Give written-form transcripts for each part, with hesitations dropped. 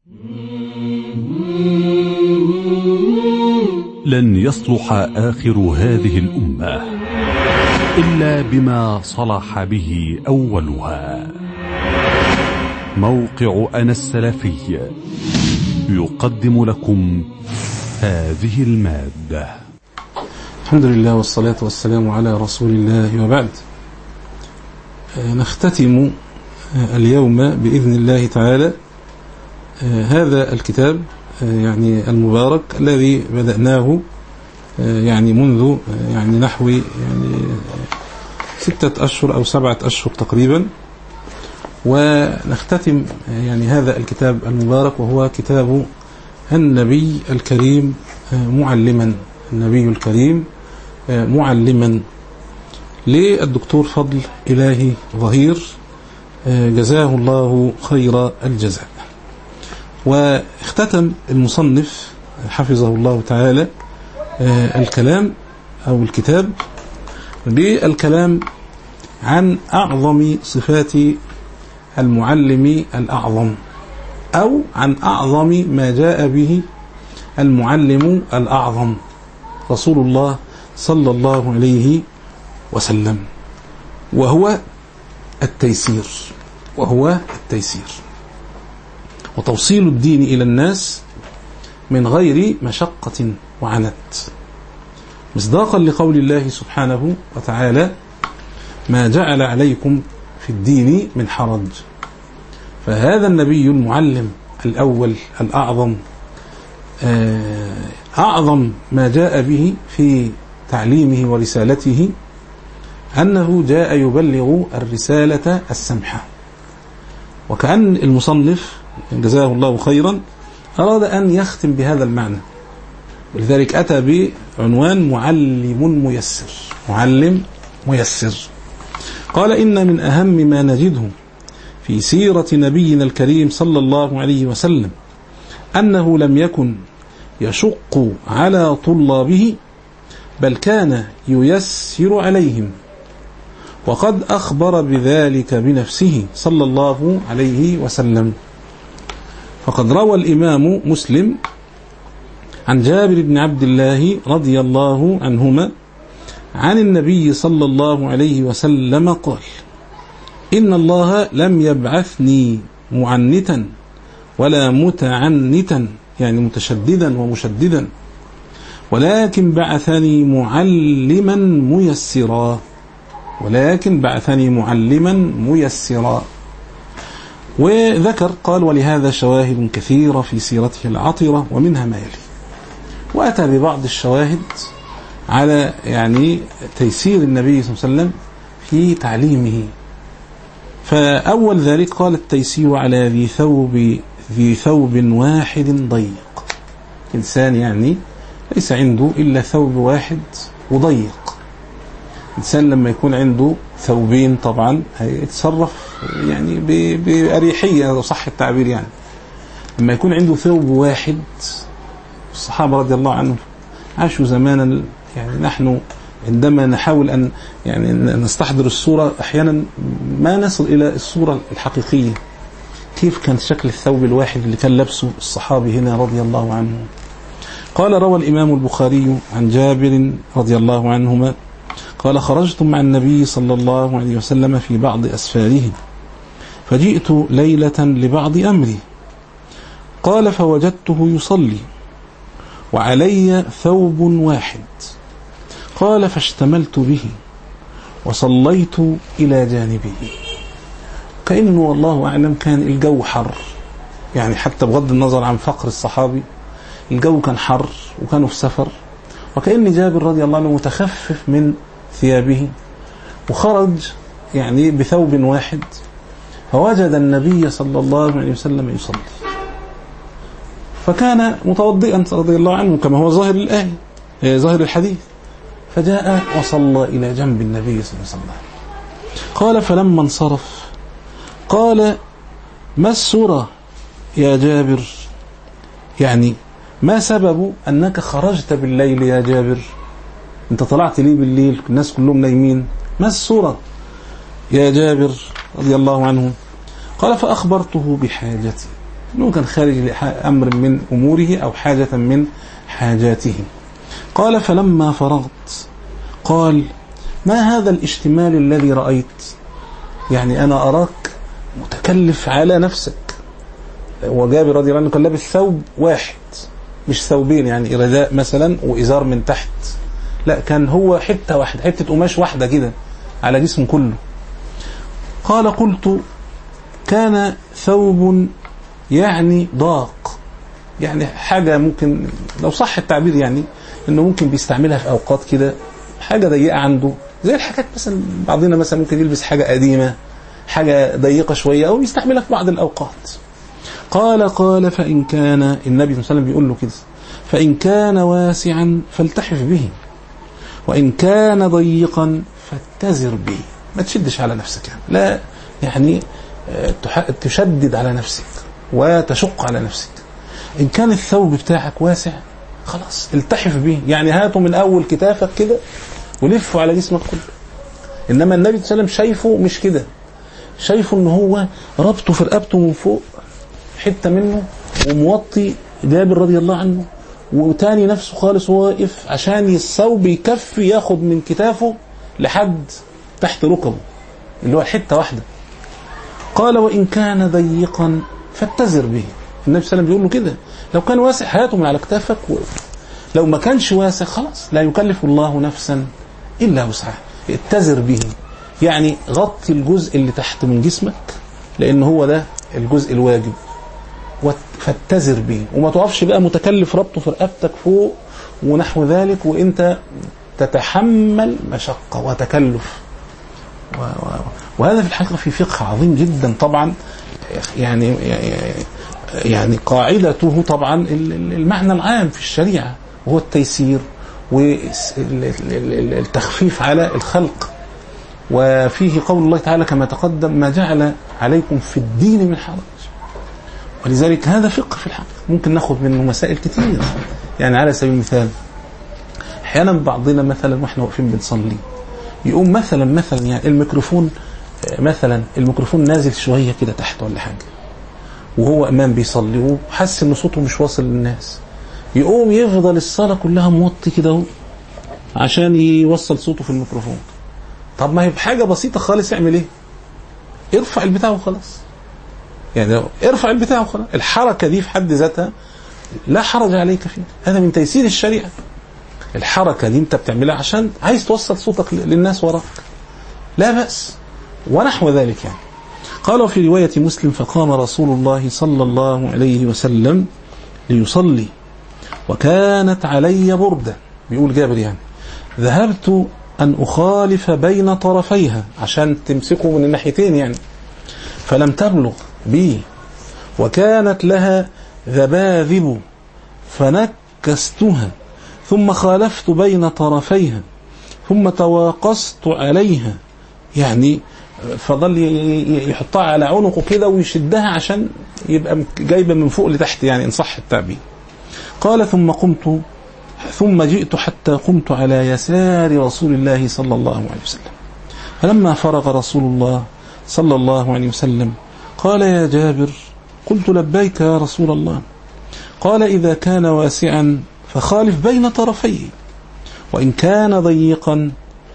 لن يصلح آخر هذه الأمة إلا بما صلح به أولها. موقع أنا السلفي يقدم لكم هذه المادة. الحمد لله والصلاة والسلام على رسول الله، وبعد. نختتم اليوم بإذن الله تعالى هذا الكتاب يعني المبارك الذي بدأناه يعني منذ يعني نحو 6 أشهر أو 7 أشهر تقريبا، ونختتم يعني هذا الكتاب المبارك وهو كتاب النبي الكريم معلما. النبي الكريم معلما للدكتور فضل إلهي ظهير، جزاه الله خير الجزاء. واختتم المصنف حفظه الله تعالى الكلام أو الكتاب بالكلام عن أعظم صفات المعلم الأعظم، أو عن أعظم ما جاء به المعلم الأعظم رسول الله صلى الله عليه وسلم، وهو التيسير. وتوصيل الدين إلى الناس من غير مشقة وعنت، مصداقا لقول الله سبحانه وتعالى: ما جعل عليكم في الدين من حرج. فهذا النبي المعلم الأول الأعظم أعظم ما جاء به في تعليمه ورسالته أنه جاء يبلغ الرسالة السمحة. وكأن المصنف جزاه الله خيرا أراد أن يختم بهذا المعنى، ولذلك أتى بعنوان معلم ميسر. قال: إن من أهم ما نجده في سيرة نبينا الكريم صلى الله عليه وسلم أنه لم يكن يشق على طلابه، بل كان ييسر عليهم، وقد أخبر بذلك بنفسه صلى الله عليه وسلم. فقد روى الإمام مسلم عن جابر بن عبد الله رضي الله عنهما عن النبي صلى الله عليه وسلم قال: إن الله لم يبعثني معنتا ولا متعنتا، يعني متشددا ومشددا، ولكن بعثني معلما ميسرا. وذكر قال: ولهذا شواهد كثيرة في سيرته العطرة، ومنها ما يلي. وأتى ببعض الشواهد على يعني تيسير النبي صلى الله عليه وسلم في تعليمه. فأول ذلك قال: التيسير على ذي ثوب واحد ضيق. إنسان يعني ليس عنده إلا ثوب واحد وضيق. إنسان لما يكون عنده ثوبين طبعا هيتصرف يعني بأريحية صح التعبير. يعني لما يكون عنده ثوب واحد، الصحابة رضي الله عنهم عاشوا زمانا يعني نحن عندما نحاول أن يعني نستحضر الصورة أحيانا ما نصل إلى الصورة الحقيقية. كيف كان شكل الثوب الواحد اللي كان لبسه الصحابي هنا رضي الله عنه؟ قال: روى الإمام البخاري عن جابر رضي الله عنهما قال: خرجت مع النبي صلى الله عليه وسلم في بعض أسفاره، فجئت ليلة لبعض أمري. قال: فوجدته يصلي وعلي ثوب واحد. قال: فاشتملت به وصليت إلى جانبه. كأنه والله أعلم كان الجو حر، يعني حتى بغض النظر عن فقر الصحابي الجو كان حر وكانوا في سفر، وكأن جابر رضي الله عنه متخفف من ثيابه وخرج يعني بثوب واحد، فوجد النبي صلى الله عليه وسلم يصلي، فكان متوضئا رضي الله عنه كما هو ظاهر الآية ظاهر الحديث، فجاء وصلى إلى جنب النبي صلى الله عليه وسلم. قال: فلما انصرف قال: ما السورة يا جابر؟ يعني ما سبب أنك خرجت بالليل يا جابر؟ أنت طلعت ليه بالليل؟ الناس كلهم نايمين، ما السورة يا جابر رضي الله عنه؟ قال: فأخبرته بحاجتي أنه كان خارج لأمر من أموره أو حاجة من حاجاته. قال فلما فرغت قال ما هذا الاشتمال الذي رأيت؟ يعني أنا أراك متكلف على نفسك. وجابر رضي الله عنه كان لابس ثوب واحد مش ثوبين، يعني رداء مثلا وإزار من تحت، لا كان هو حتة واحدة، حتة قماش واحدة كده على جسم كله. قال قلت كان ثوب يعني ضاق، يعني حاجة ممكن لو صح التعبير يعني انه ممكن بيستعملها في اوقات كده، حاجة ضيقة عنده، زي الحاجات مثلا بعضنا مثلا ممكن يلبس حاجة قديمة حاجة ضيقة شوية او يستعملها في بعض الاوقات. قال فإن كان النبي صلى الله عليه وسلم بيقول له كده فإن كان واسعا فالتحف به وإن كان ضيقا فاتزر به، ما تشدش على نفسك يعني. لا يعني تشدد على نفسك وتشق على نفسك. إن كان الثوب بتاعك واسع خلاص التحف به، يعني هاته من أول كتافك كده ولفه على جسمك كله. إنما النبي صلى الله عليه وسلم شايفه مش كده، شايفه إنه هو ربطه في رقبته من فوق حتة منه وموطي جابر رضي الله عنه، وتاني نفسه خالص واقف عشان الثوب يكفي ياخد من كتافه لحد تحت ركبه اللي هو حتة واحدة. قال وإن كان ضيقا فاتزر به، النبي صلى الله عليه وسلم بيقول له كده لو كان واسع هاته من على كتافك، لو ما كانش واسع خلاص لا يكلف الله نفسا إلا وسعها، اتزر به يعني غطي الجزء اللي تحت من جسمك لأن هو ده الجزء الواجب، فاتزر به، وما توقفش بقى متكلف ربطه في رقبتك فوق ونحو ذلك وانت تتحمل مشقة وتكلف. وهذا في الحقيقة في فقه عظيم جدا طبعا، يعني قاعدته طبعا المعنى العام في الشريعة وهو التيسير والتخفيف على الخلق. وفيه قول الله تعالى كما تقدم ما جعل عليكم في الدين من حرج، ولذلك هذا فقه في الحقيقة ممكن ناخذ منه مسائل كتير. يعني على سبيل المثال احيانا بعضنا مثلا واحنا واقفين بنصلي يقوم مثلا يعني الميكروفون نازل شويه كده تحت ولا حاجه وهو امام بيصلي وحس ان صوته مش واصل للناس، يقوم يفضل الصلاه كلها موطي كده عشان يوصل صوته في الميكروفون. طب ما هي بحاجه بسيطه خالص، يعمل ايه؟ ارفع البتاع وخلاص، يعني ارفع البتاع وخلاص. الحركه دي في حد ذاتها لا حرج عليك فيها، هذا من تيسير الشريعه. الحركه دي انت بتعملها عشان عايز توصل صوتك للناس وراك، لا بأس ونحو ذلك يعني. قال في روايه مسلم فقام رسول الله صلى الله عليه وسلم ليصلي وكانت علي برده، بيقول جابر يعني ذهبت أن أخالف بين طرفيها عشان تمسكوا من الناحيتين يعني، فلم تبلغ بي وكانت لها ذباذب فنكستها ثم خالفت بين طرفيها ثم تواقصت عليها، يعني فضل يحطها على عنقه كده ويشدها عشان يبقى جايبة من فوق لتحت يعني إن صح التعبير. قال ثم جئت حتى قمت على يسار رسول الله صلى الله عليه وسلم، فلما فرغ رسول الله صلى الله عليه وسلم قال يا جابر، قلت لبيك يا رسول الله. قال إذا كان واسعا فخالف بين طرفيه، وإن كان ضيقا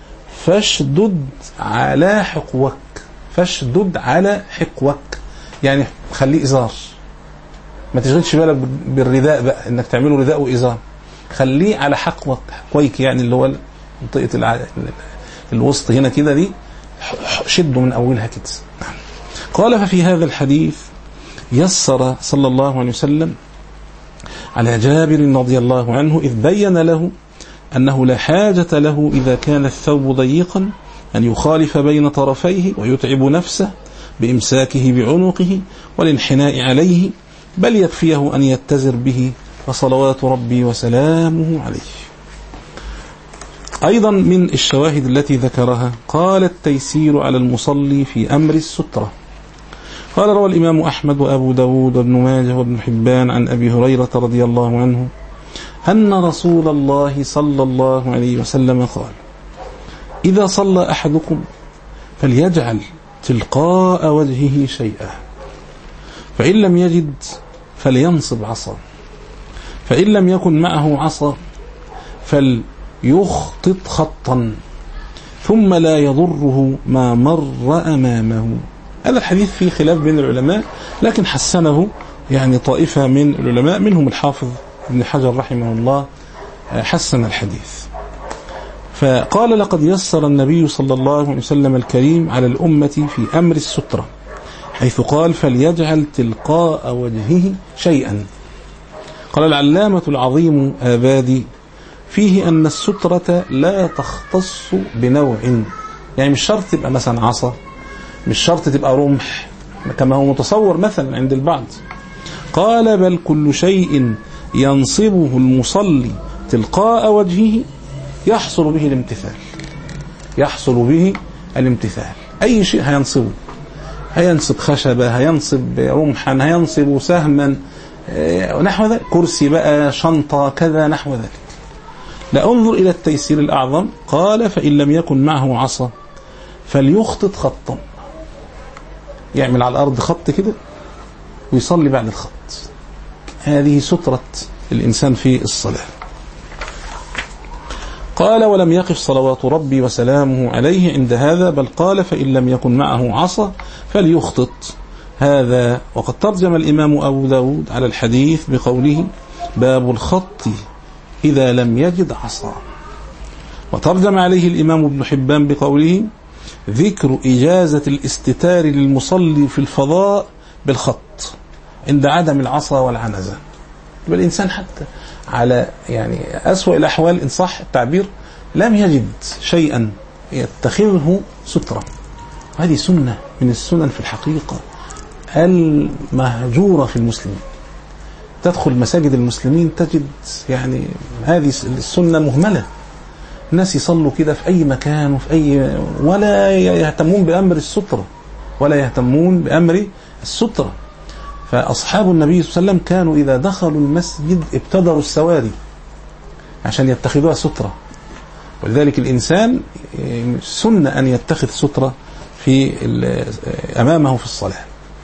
فاشدد على حقوك. فاشدد على حقوك يعني خليه إزار، ما تشغلش بالك بالرداء بقى انك تعمله رداء وإزار، خليه على حقوك حقويك يعني اللي هو منطقة الوسط هنا كده دي شده من أولها كده. قال ففي هذا الحديث يسر صلى الله عليه وسلم على جابر رضي الله عنه إذ بين له أنه لا حاجة له إذا كان الثوب ضيقا أن يخالف بين طرفيه ويتعب نفسه بإمساكه بعنقه والانحناء عليه، بل يكفيه أن يتزر به وصلوات ربي وسلامه عليه. أيضا من الشواهد التي ذكرها قال التيسير على المصلي في أمر السترة. قال روى الإمام أحمد وأبو داود وابن ماجه وابن حبان عن أبي هريرة رضي الله عنه أن رسول الله صلى الله عليه وسلم قال إذا صلى أحدكم فليجعل تلقاء وجهه شيئا، فإن لم يجد فلينصب عصا، فإن لم يكن معه عصا فليخطط خطا ثم لا يضره ما مر أمامه. هذا الحديث فيه خلاف بين العلماء، لكن حسنه يعني طائفة من العلماء، منهم الحافظ ابن حجر رحمه الله حسن الحديث. فقال: لقد يسر النبي صلى الله عليه وسلم الكريم على الأمة في أمر السترة، حيث قال: فليجعل تلقاء وجهه شيئا. قال العلامة العظيم آبادي: فيه أن السترة لا تختص بنوع، يعني مش شرط تبقى مثلا عصا، مش شرط تبقى رمح كما هو متصور مثلا عند البعض. قال: بل كل شيء ينصبه المصلي تلقاء وجهه يحصل به الامتثال، يحصل به الامتثال. أي شيء هينصبه، هينصب خشبة، هينصب رمحا، هينصب سهما، نحو ذلك، كرسي بقى، شنطة، كذا نحو ذلك. لا انظر إلى التيسير الأعظم. قال: فإن لم يكن معه عصا فليخطط خطا، يعمل على الأرض خط كده ويصلي بعد الخط. هذه سترة الإنسان في الصلاة. قال: ولم يقف صلوات ربي وسلامه عليه عند هذا، بل قال: فإن لم يكن معه عصا فليخطط. هذا وقد ترجم الإمام أبو داود على الحديث بقوله: باب الخط إذا لم يجد عصا. وترجم عليه الإمام ابن حبان بقوله: ذكر إجازة الاستتار للمصلي في الفضاء بالخط عند عدم العصا والعنزة. يبقى الإنسان حتى على يعني أسوأ الأحوال إن صح التعبير لم يجد شيئا يتخذه سترة. هذه سنة من السنن في الحقيقة المهجورة في المسلمين. تدخل مساجد المسلمين تجد يعني هذه السنة مهملة، الناس يصلوا كده في أي مكان وفي أي، ولا يهتمون بأمر السترة، ولا يهتمون بأمر السترة. فأصحاب النبي صلى الله عليه وسلم كانوا إذا دخلوا المسجد ابتدروا السواري عشان يتخذوها سترة. ولذلك الإنسان سنة أن يتخذ سترة في أمامه في الصلاة.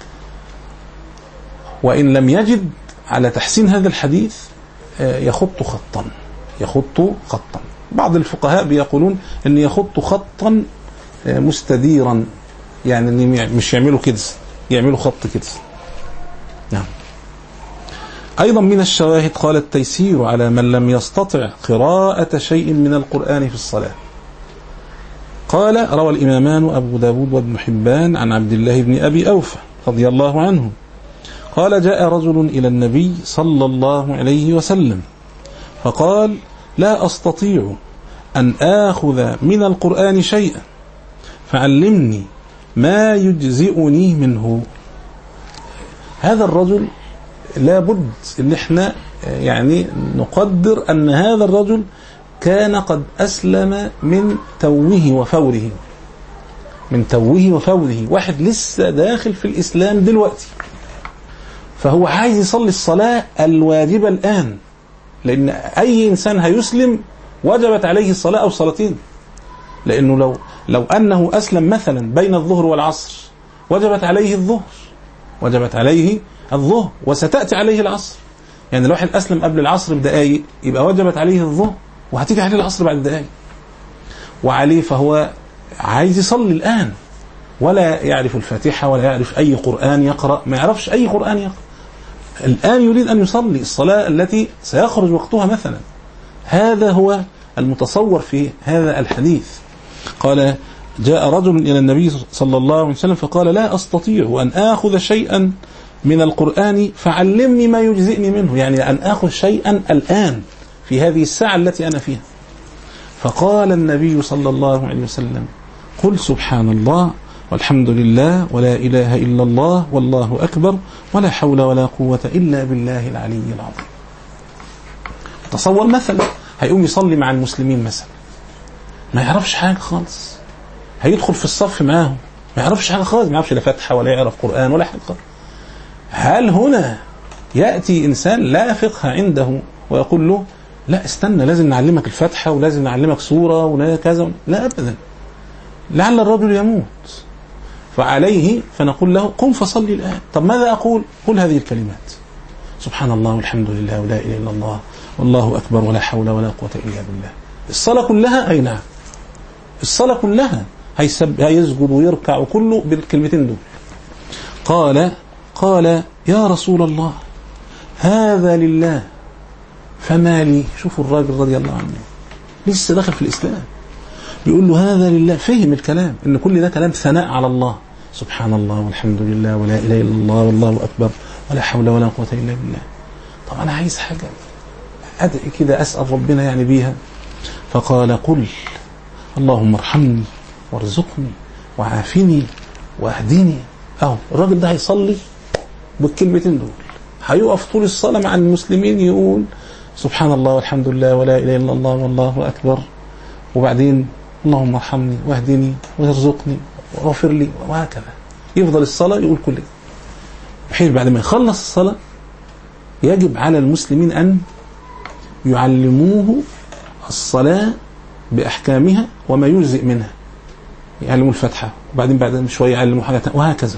وإن لم يجد على تحسين هذا الحديث يخط خطا، يخط خطا. بعض الفقهاء بيقولون أن يخط خطا مستديرا، يعني مش يعملوا كده، يعملوا خط كده. نعم. أيضا من الشواهد قال: التيسير على من لم يستطع قراءة شيء من القرآن في الصلاة. قال: روى الإمامان أبو داود وابن حبان عن عبد الله بن أبي أوفى رضي الله عنه قال: جاء رجل إلى النبي صلى الله عليه وسلم فقال: لا أستطيع أن آخذ من القرآن شيئا فعلمني ما يجزئني منه. هذا الرجل لابد ان احنا يعني نقدر ان هذا الرجل كان قد أسلم من توه وفوره، من توه وفوره، واحد لسه داخل في الإسلام دلوقتي، فهو عايز يصلي الصلاة الواجبة الآن، لأن أي إنسان هيسلم وجبت عليه الصلاة أو صلاتين. لأنه لو أنه أسلم مثلا بين الظهر والعصر وجبت عليه الظهر، وجبت عليه الظهر وستأتي عليه العصر. يعني الواحد أسلم قبل العصر بدقائق يبقى وجبت عليه الظهر وهتيجي عليه العصر بعد دقائق، وعليه فهو عايز يصلي الآن، ولا يعرف الفاتحة ولا يعرف أي قرآن يقرأ، ما يعرفش أي قرآن يقرأ، الآن يريد أن يصلي الصلاة التي سيخرج وقتها مثلا. هذا هو المتصور في هذا الحديث. قال: جاء رجل إلى النبي صلى الله عليه وسلم فقال: لا أستطيع أن آخذ شيئا من القرآن فعلمني ما يجزئني منه، يعني أن آخذ شيئا الآن في هذه الساعة التي أنا فيها. فقال النبي صلى الله عليه وسلم: قل سبحان الله والحمد لله ولا إله إلا الله والله أكبر ولا حول ولا قوة إلا بالله العلي العظيم. تصور مثلا هيقوم يصلي مع المسلمين مثلا، ما يعرفش حاجة خالص، هيدخل في الصف معاهم ما يعرفش حاجة خالص، ما يعرفش لا فتحة ولا يعرف قرآن ولا حاجة خالص. هل هنا يأتي إنسان لا فقه عنده ويقول له: لا استنى، لازم نعلمك الفتحة ولازم نعلمك سورة ولا كذا؟ لا أبدا، لعل الرجل يموت، فعليه فنقول له: قم فصلي الآن. طب ماذا أقول؟ قل هذه الكلمات: سبحان الله والحمد لله ولا إله إلا الله والله أكبر ولا حول ولا قوة إلا بالله. الصلاة كلها أي نعم، الصلاة كلها هيسجد ويركع وكله بالكلمتين دول. قال يا رسول الله هذا لله فما لي. شوفوا الراجل رضي الله عنه لسه داخل في الإسلام بيقول له هذا لله، فهم الكلام إن كل ده كلام ثناء على الله، سبحان الله والحمد لله ولا إله إلا الله والله أكبر ولا حول ولا قوة إلا بالله. طب أنا عايز حاجة أدعي كده أسأل ربنا يعني بيها. فقال قل اللهم ارحمني وارزقني وعافني واهدني. أهو الراجل ده هيصلي بالكلمتين دول، هيقف طول الصلاة مع المسلمين يقول سبحان الله والحمد لله ولا إله إلا الله والله أكبر، وبعدين اللهم ارحمني واهدني وارزقني واغفر لي، وهكذا يفضل الصلاة يقول كل ده. بحيث بعد ما يخلص الصلاة يجب على المسلمين أن يعلموه الصلاة بأحكامها وما يجزئ منها، يعلموا الفتحة وبعدين بعد شوية يعلموا حاجة وهكذا.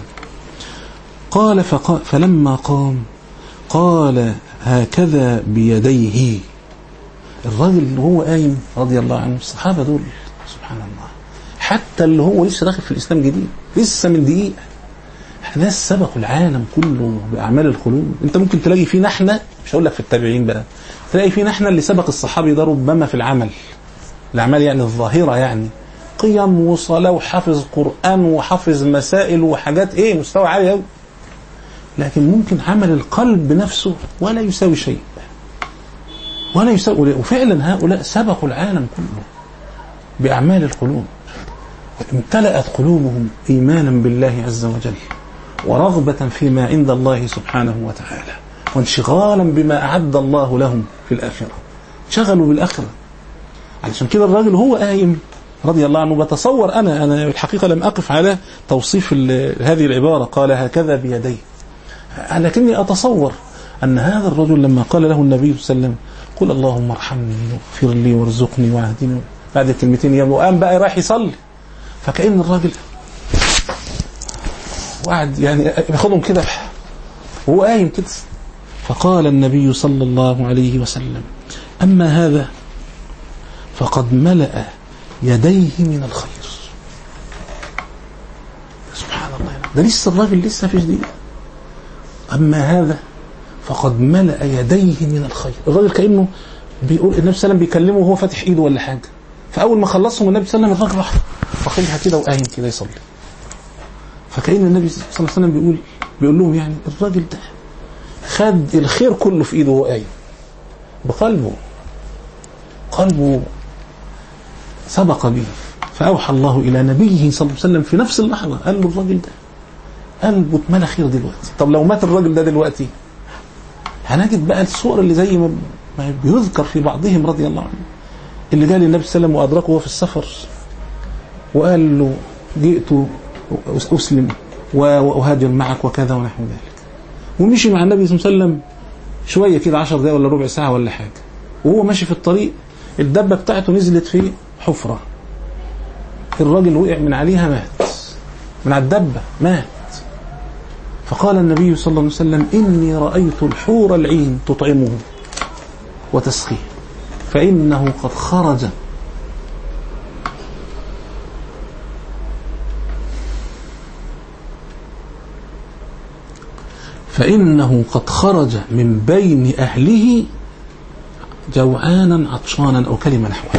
قال فلما قام قال هكذا بيديه. الراجل اللي هو قايم رضي الله عنه، الصحابة دول سبحان الله، حتى اللي هو لسه داخل في الإسلام جديد لسه من دقيقة، ناس سبقوا العالم كله بأعمال القلوب. انت ممكن تلاقي فينا احنا، مش هقول لك في التابعين بقى، تلاقي فينا احنا اللي سبق الصحابي ده ربما في العمل، الأعمال يعني الظاهرة، يعني قيم وصلاة وحافظ قرآن وحافظ مسائل وحاجات مستوى عالي قوي، لكن ممكن عمل القلب بنفسه ولا يساوي شيء، ولا يساوي. وفعلا هؤلاء سبقوا العالم كله بأعمال القلوب، امتلأت قلوبهم إيمانا بالله عز وجل ورغبة فيما عند الله سبحانه وتعالى وانشغالا بما أعد الله لهم في الآخرة، شغلوا بالآخرة. علشان كده الراجل هو قايم رضي الله عنه، بتصور أنا الحقيقة لم أقف على توصيف هذه العبارة قال هكذا بيديه، لكني أتصور أن هذا الرجل لما قال له النبي صلى الله عليه وسلم قل اللهم ارحمني واغفر لي وارزقني واهدني، بعد الكلمتين يوم وقام بقى رايح يصلي، فكأن الراجل وقعد يعني ياخدهم كده وهو قايم كده. فقال النبي صلى الله عليه وسلم أما هذا فقد ملأ يديه من الخير. سبحان الله، ده لسه الراجل لسه في جديد. أما هذا فقد ملأ يديه من الخير. الراجل كأنه بيقول النبي صلى الله عليه وسلم بيكلمه وهو فاتح ايده ولا حاجة، فأول ما خلصهم النبي صلى الله عليه وسلم الراجل راح واخدها كده وقايم كده يصلي. فكأن النبي صلى الله عليه وسلم بيقول لهم يعني الراجل ده خد الخير كله في ايده وهو قايم بقلبه، قلبه سبق به. فأوحى الله إلى نبيه صلى الله عليه وسلم في نفس اللحظة، قال له الراجل ده قلبه اتملى خير دلوقتي. طب لو مات الراجل ده دلوقتي هنجد بقى الصور اللي زي ما بيذكر في بعضهم رضي الله عنه، اللي قال النبي صلى الله عليه وسلم وأدركه وهو في السفر وقال له جئت أسلم وأهاجر معك وكذا ونحو ذلك، ومشي مع النبي صلى الله عليه وسلم شوية كده 10 دقايق ولا ربع ساعة ولا حاجة، وهو ماشي في الطريق الدبة بتاعته نزلت في حفرة، الراجل وقع من عليها مات، من على الدبة مات. فقال النبي صلى الله عليه وسلم إني رأيت الحور العين تطعمه وتسقيه فإنه قد خرج من بين أهله جوعانا عطشانا أو كلمة نحوها.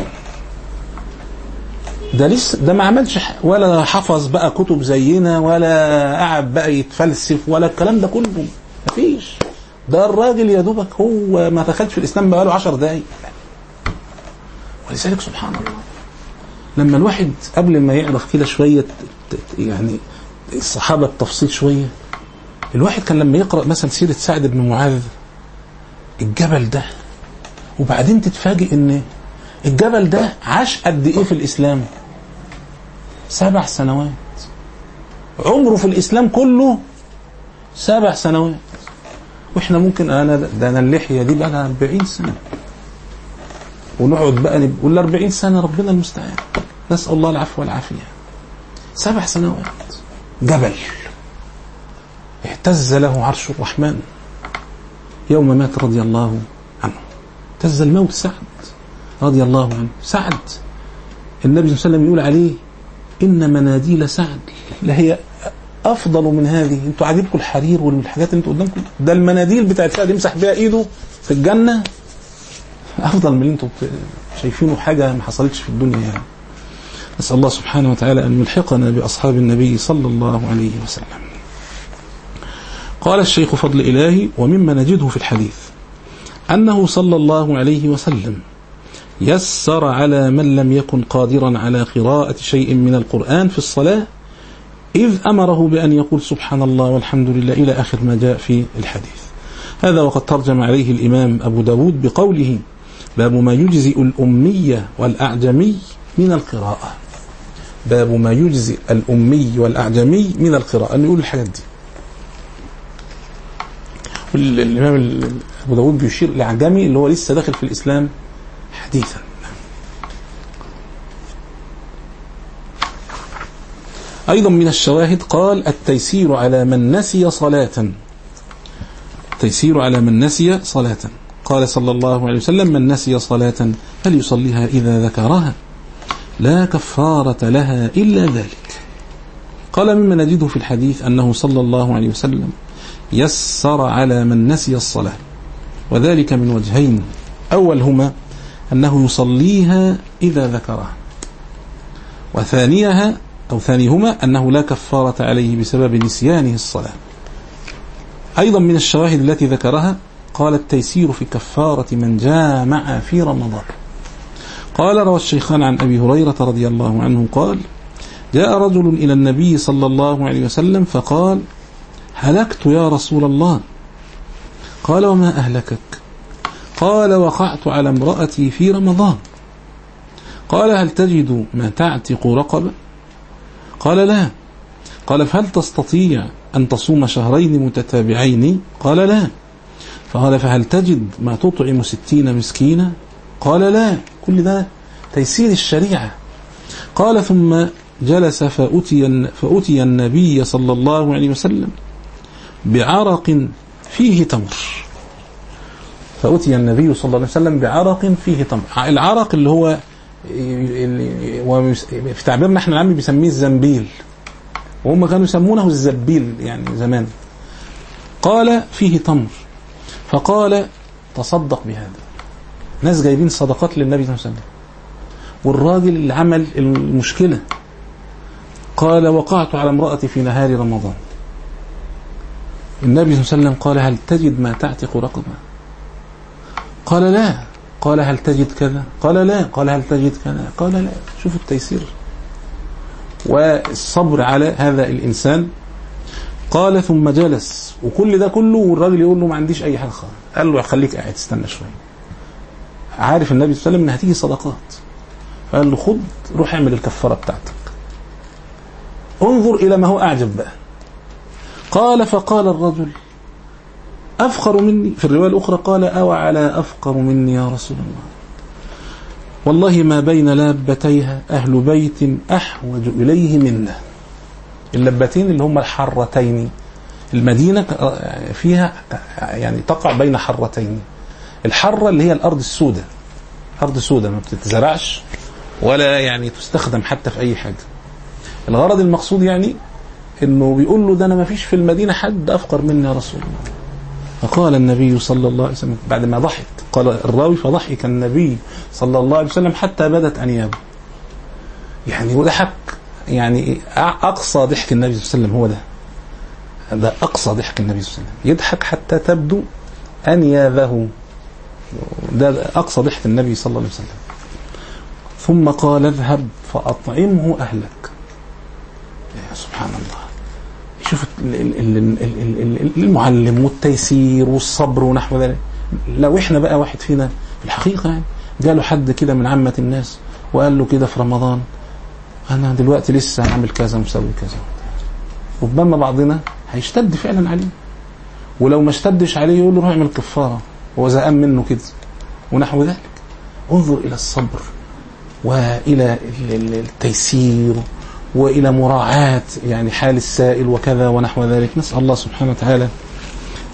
ده ما عملش ولا حفظ بقى كتب زينا ولا قعد بقى يتفلسف ولا الكلام ده كله، مفيش. ده الراجل يا دوبك هو ما دخلش في الإسلام بقاله 10 دقايق. ولذلك سبحان الله لما الواحد قبل ما يعرف كده شوية يعني الصحابة التفصيل شوية، الواحد كان لما يقرأ مثلا سيرة سعد بن معاذ الجبل ده، وبعدين تتفاجئ ان الجبل ده عاش قد ايه في الإسلام؟ 7 سنوات، عمره في الإسلام كله 7 سنوات. واحنا ممكن انا اللحية دي بقى 40 سنة، ونقعد بقى نقول 40 سنة ربنا المستعان، نسأل الله العفو والعافية. 7 سنوات جبل اهتز له عرش الرحمن يوم مات رضي الله عنه، اهتز الموت سعد رضي الله عنه. سعد النبي صلى الله عليه وسلم يقول عليه إن مناديل سعد لا هي أفضل من هذه. انتوا عاجبكم الحرير والحاجات اللي انتوا قدامكم، ده المناديل بتاعت سعد يمسح بها إيده في الجنة أفضل من اللي انتوا شايفينه، حاجة ما حصلتش في الدنيا يعني. نسأل الله سبحانه وتعالى أن يلحقنا بأصحاب النبي صلى الله عليه وسلم. قال الشيخ فضل إلهي: ومما نجده في الحديث أنه صلى الله عليه وسلم يسر على من لم يكن قادرا على قراءة شيء من القرآن في الصلاة، إذ أمره بأن يقول سبحان الله والحمد لله إلى آخر ما جاء في الحديث. هذا وقد ترجم عليه الإمام أبو داود بقوله: باب ما يجزئ الأمي والأعجمي من القراءة. باب ما يجزئ الأمي والأعجمي من القراءة، أن يقول الحاجات دي. الإمام أبو داود بيشير الأعجمي اللي هو لسه داخل في الإسلام حديثا. أيضا من الشواهد قال: التيسير على من نسي صلاة. التيسير على من نسي صلاة. قال صلى الله عليه وسلم: من نسي صلاة فليصليها إذا ذكرها لا كفارة لها إلا ذلك. قال: مما نجده في الحديث أنه صلى الله عليه وسلم يسر على من نسي الصلاة، وذلك من وجهين: أولهما أنه يصليها إذا ذكرها، ثانيهما أنه لا كفارة عليه بسبب نسيانه الصلاة. أيضا من الشواهد التي ذكرها قال: التيسير في كفارة من جامع في رمضان. قال: روى الشيخان عن أبي هريرة رضي الله عنه قال: جاء رجل إلى النبي صلى الله عليه وسلم فقال: هلكت يا رسول الله. قال: وما أهلكك؟ قال: وقعت على امرأتي في رمضان. قال: هل تجد ما تعتق رقبة؟ قال: لا. قال: فهل تستطيع أن تصوم شهرين متتابعين؟ قال: لا. فقال: فهل تجد ما تطعم 60 مسكينا؟ قال: لا. كل ده تيسير الشريعة. قال: ثم جلس فأتي النبي صلى الله عليه وسلم بعرق فيه تمر. فأتي النبي صلى الله عليه وسلم بعرق فيه تمر. العرق اللي هو في تعبيرنا احنا العامي بيسميه الزنبيل، وهم كانوا يسمونه الزبيل يعني زمان. قال: فيه تمر. فقال: تصدق بهذا. ناس جايبين صدقات للنبي صلى الله عليه وسلم، والراجل اللي عمل المشكلة قال: وقعت على امرأتي في نهار رمضان. النبي صلى الله عليه وسلم قال: هل تجد ما تعتق رقبة؟ قال: لا. قال: هل تجد كذا؟ قال: لا. قال: هل تجد كذا؟ قال: لا. شوفوا التيسير والصبر على هذا الإنسان. قال: ثم جلس، وكل ده كله والراجل يقول له ما عنديش أي حاجة خالص. قال له: خليك قاعد استنى شوية. عارف النبي صلى الله عليه وسلم إن هتيجي صدقات، فقال له: خد روح اعمل الكفارة بتاعتك. انظر إلى ما هو أعجب بقى. قال: فقال الرجل: أفقر مني. في الرواية الأخرى قال: أو على أفقر مني يا رسول الله، والله ما بين لابتيها أهل بيت أحوج إليه منا. اللبتين اللي هم الحرتين. المدينة فيها يعني تقع بين حرتين. الحرة اللي هي الأرض السوداء، أرض سوداء ما بتتزرعش ولا يعني تستخدم حتى في أي حاجة. الغرض المقصود يعني إنه بيقول له: ده أنا ما فيش في المدينة حد أفقر مني يا رسول الله. فقال النبي صلى الله عليه وسلم بعد ما ضحك، قال الراوي: فضحك النبي صلى الله عليه وسلم حتى بدت أنيابه. يعني وضحك يعني أقصى ضحك النبي صلى الله عليه وسلم، هو ده أقصى ضحك النبي صلى الله عليه وسلم، يضحك حتى تبدو أنيابه. ده أقصى ضحك النبي صلى الله عليه وسلم. ثم قال: اذهب فأطعمه أهلك. يا سبحان الله. شوف المعلم والتيسير والصبر ونحو ذلك. لو احنا بقى واحد فينا في الحقيقة يعني جاله حد كده من عامة الناس وقال له كده في رمضان: أنا دلوقتي لسه هعمل كذا ومسوي كذا، ربما بعضنا هيشتد فعلا عليه، ولو ما اشتدش عليه يقول له روح اعمل كفارة، هو زهقان منه كده ونحو ذلك. انظر إلى الصبر وإلى التيسير وإلى مراعاة يعني حال السائل وكذا ونحو ذلك. نسأل الله سبحانه وتعالى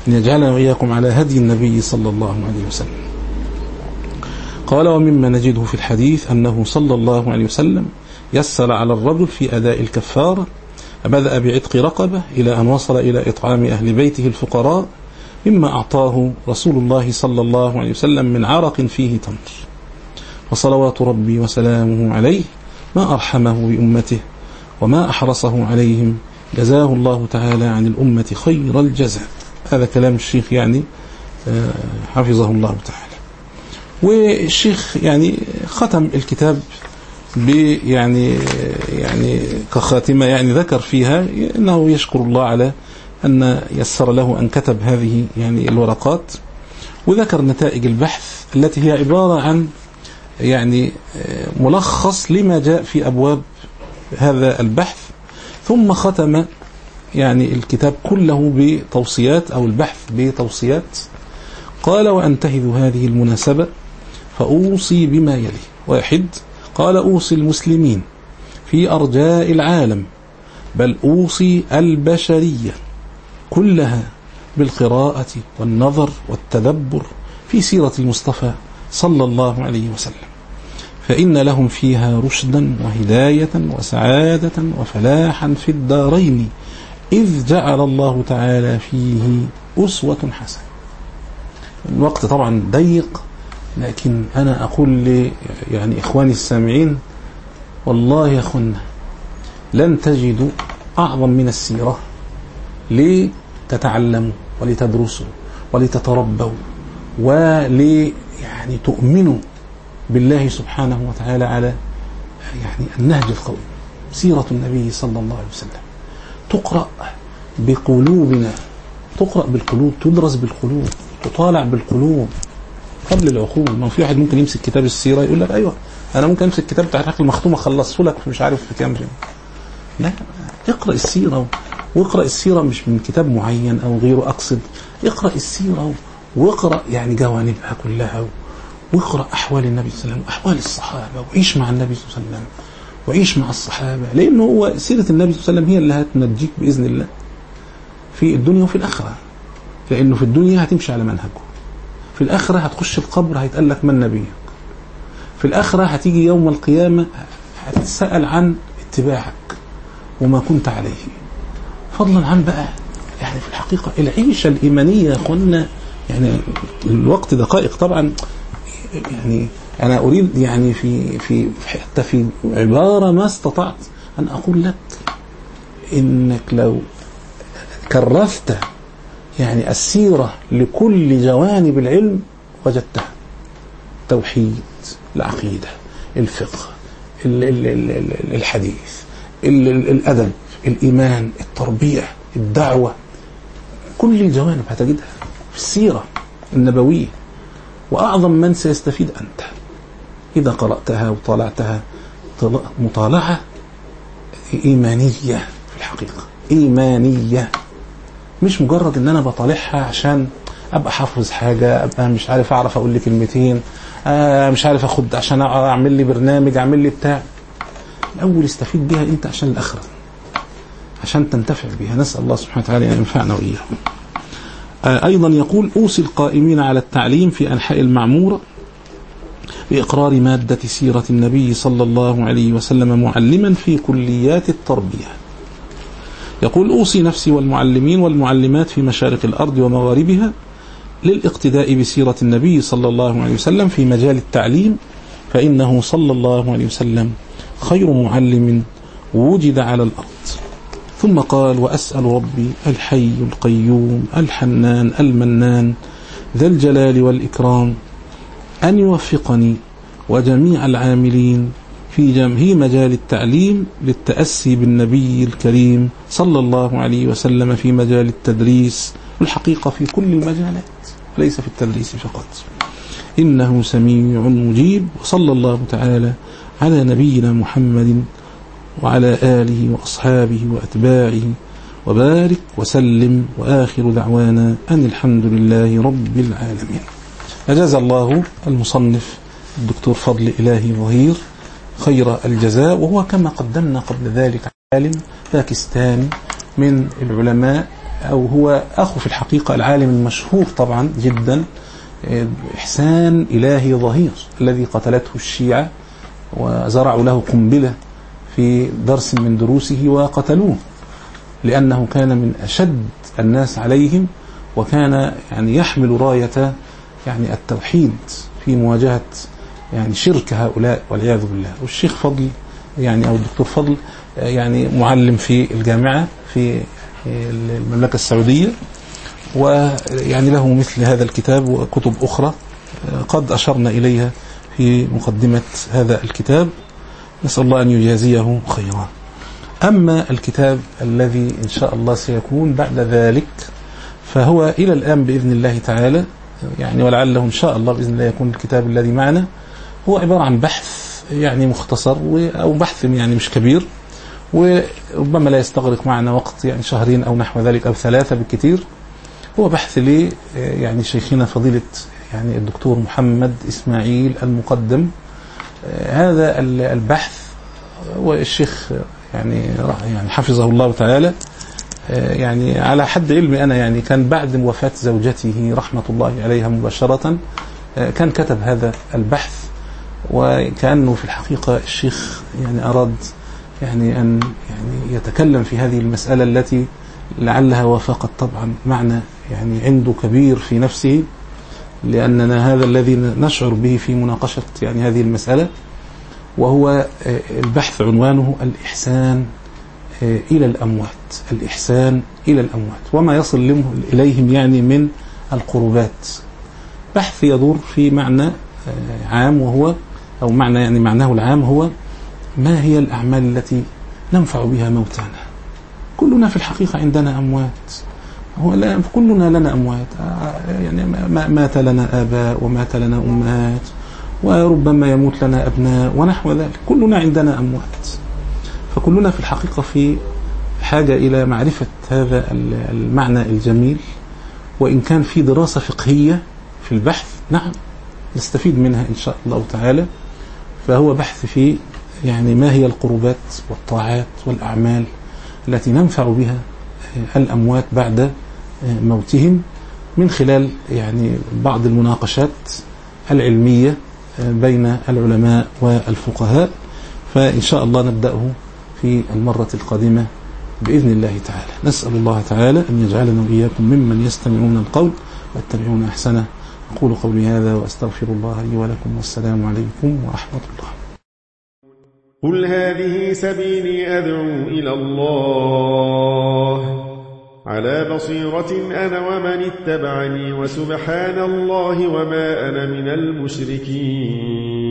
أن يجعلنا وإياكم على هدي النبي صلى الله عليه وسلم. قال: ومما نجده في الحديث أنه صلى الله عليه وسلم يسر على الرجل في أداء الكفارة، بدأ بعتق رقبة إلى أن وصل إلى إطعام أهل بيته الفقراء مما أعطاه رسول الله صلى الله عليه وسلم من عرق فيه تمر. وصلوات ربي وسلامه عليه ما أرحمه بأمته وما أحرصه عليهم، جزاه الله تعالى عن الأمة خير الجزاء. هذا كلام الشيخ يعني حفظه الله تعالى. والشيخ يعني ختم الكتاب يعني كخاتمة، يعني ذكر فيها أنه يشكر الله على أن يسر له أن كتب هذه يعني الورقات، وذكر نتائج البحث التي هي عبارة عن يعني ملخص لما جاء في أبواب هذا البحث. ثم ختم يعني الكتاب كله بتوصيات أو البحث بتوصيات. قال: وأنتهز هذه المناسبة فأوصي بما يلي. 1. قال: أوصي المسلمين في أرجاء العالم، بل أوصي البشرية كلها بالقراءة والنظر والتدبر في سيرة المصطفى صلى الله عليه وسلم، فإن لهم فيها رشدا وهداية وسعادة وفلاحا في الدارين، إذ جعل الله تعالى فيه أسوة حسنة. الوقت طبعا ضيق، لكن أنا أقول يعني إخواني السامعين، والله يا أخوانا لن تجدوا أعظم من السيرة لتتعلموا ولتدرسوا ولتتربوا يعني تؤمنوا بالله سبحانه وتعالى على يعني النهج القوي. سيرة النبي صلى الله عليه وسلم تقرأ بقلوبنا، تقرأ بالقلوب، تدرس بالقلوب، تطالع بالقلوب قبل العقول. ما في واحد ممكن يمسك كتاب السيرة يقول لك أيوة أنا ممكن أمسك كتاب بتاع الحق المختومة خلصه لك مش عارف في كام جنيه. لا، اقرأ السيرة، واقرأ السيرة مش من كتاب معين أو غيره، أقصد اقرأ السيرة واقرأ يعني جوانبها كلها، واقرأ أحوال النبي صلى الله عليه وسلم وأحوال الصحابة، وعيش مع النبي صلى الله عليه وسلم وعيش مع الصحابة، لأنه هو سيرة النبي صلى الله عليه وسلم هي اللي هتنجيك بإذن الله في الدنيا وفي الآخرة. لأنه في الدنيا هتمشي على منهجه، في الآخرة هتخش القبر هيتقال لك من نبيك، في الآخرة هتيجي يوم القيامة هتتسأل عن اتباعك وما كنت عليه، فضلا عن بقى يعني في الحقيقة العيشة الإيمانية يا أخوانا. يعني الوقت دقائق طبعا، يعني أنا أريد يعني حتى في عبارة ما استطعت أن أقول لك إنك لو كرفت يعني السيرة لكل جوانب العلم وجدتها: التوحيد، العقيدة، الفقه، الحديث، الأدب، الإيمان، التربية، الدعوة، كل الجوانب هتجدها في السيرة النبوية. وأعظم من سيستفيد أنت إذا قرأتها وطالعتها مطالعة إيمانية، في الحقيقة إيمانية، مش مجرد إن أنا بطالعها عشان أبقى حافظ حاجة، أبقى مش عارف أعرف أقول لي كلمتين، مش عارف أخد عشان أعمل لي برنامج، أعمل لي بتاع. الأول استفيد بها أنت عشان الآخرة، عشان تنتفع بها. نسأل الله سبحانه وتعالى أن ينفعنا وإياهم. أيضا يقول: أوصي القائمين على التعليم في أنحاء المعمورة بإقرار مادة سيرة النبي صلى الله عليه وسلم معلما في كليات التربية. يقول: أوصي نفسي والمعلمين والمعلمات في مشارق الأرض ومغاربها للاقتداء بسيرة النبي صلى الله عليه وسلم في مجال التعليم، فإنه صلى الله عليه وسلم خير معلم وجد على الأرض. ثم قال: وأسأل ربي الحي القيوم الحنان المنان ذا الجلال والإكرام أن يوفقني وجميع العاملين في مجال التعليم للتأسي بالنبي الكريم صلى الله عليه وسلم في مجال التدريس، والحقيقة في كل المجالات ليس في التدريس فقط، إنه سميع مجيب. وصلى الله تعالى على نبينا محمد وعلى آله وأصحابه وأتباعه وبارك وسلم، وآخر دعوانا أن الحمد لله رب العالمين. أجاز الله المصنف الدكتور فضل إلهي ظهير خير الجزاء، وهو كما قدمنا قبل ذلك عالم باكستاني من العلماء أو هو أخو في الحقيقة العالم المشهور طبعا جدا إحسان إلهي ظهير الذي قتلته الشيعة وزرعوا له قنبلة في درس من دروسه وقتلوه، لأنه كان من أشد الناس عليهم، وكان يعني يحمل راية يعني التوحيد في مواجهة يعني شرك هؤلاء والعياذ بالله. والشيخ فضل يعني أو الدكتور فضل يعني معلم في الجامعة في المملكة السعودية، ويعني له مثل هذا الكتاب وكتب أخرى قد أشرنا إليها في مقدمة هذا الكتاب، نسأل الله أن يجازيه خيرا. أما الكتاب الذي إن شاء الله سيكون بعد ذلك فهو إلى الآن بإذن الله تعالى يعني ولعله إن شاء الله بإذن الله يكون الكتاب الذي معنا هو عبارة عن بحث يعني مختصر أو بحث يعني مش كبير، وربما لا يستغرق معنا وقت يعني شهرين أو نحو ذلك أو 3 بالكثير. هو بحث لي يعني شيخنا فضيلة يعني الدكتور محمد إسماعيل المقدم. هذا البحث والشيخ يعني حفظه الله تعالى يعني على حد علمي أنا يعني كان بعد وفاة زوجته رحمة الله عليها مباشرة كان كتب هذا البحث، وكأنه في الحقيقة الشيخ يعني أراد يعني أن يعني يتكلم في هذه المسألة التي لعلها وافقت طبعا معنى يعني عنده كبير في نفسه، لأننا هذا الذي نشعر به في مناقشة يعني هذه المسألة. وهو البحث عنوانه الإحسان إلى الأموات، الإحسان إلى الأموات وما يصل إليهم يعني من القربات. بحث يدور في معنى عام، وهو أو معنى يعني معناه العام هو ما هي الأعمال التي ننفع بها موتانا. كلنا في الحقيقة عندنا أموات، كلنا لنا أموات، يعني مات لنا آباء ومات لنا أمهات وربما يموت لنا أبناء ونحو ذلك، كلنا عندنا أموات. فكلنا في الحقيقة في حاجة إلى معرفة هذا المعنى الجميل، وإن كان في دراسة فقهية في البحث نعم نستفيد منها إن شاء الله تعالى. فهو بحث في يعني ما هي القربات والطاعات والأعمال التي ننفع بها الأموات بعد موتهم، من خلال يعني بعض المناقشات العلمية بين العلماء والفقهاء. فإن شاء الله نبدأه في المرة القادمة بإذن الله تعالى. نسأل الله تعالى أن يجعلنا وإياكم ممن يستمعون القول ويتبعون أحسنه. أقول قولي هذا وأستغفر الله لي ولكم، والسلام عليكم ورحمة الله. قل هذه سبيلي أدعو إلى الله على بصيرة أنا ومن اتبعني، وسبحان الله وما أنا من المشركين.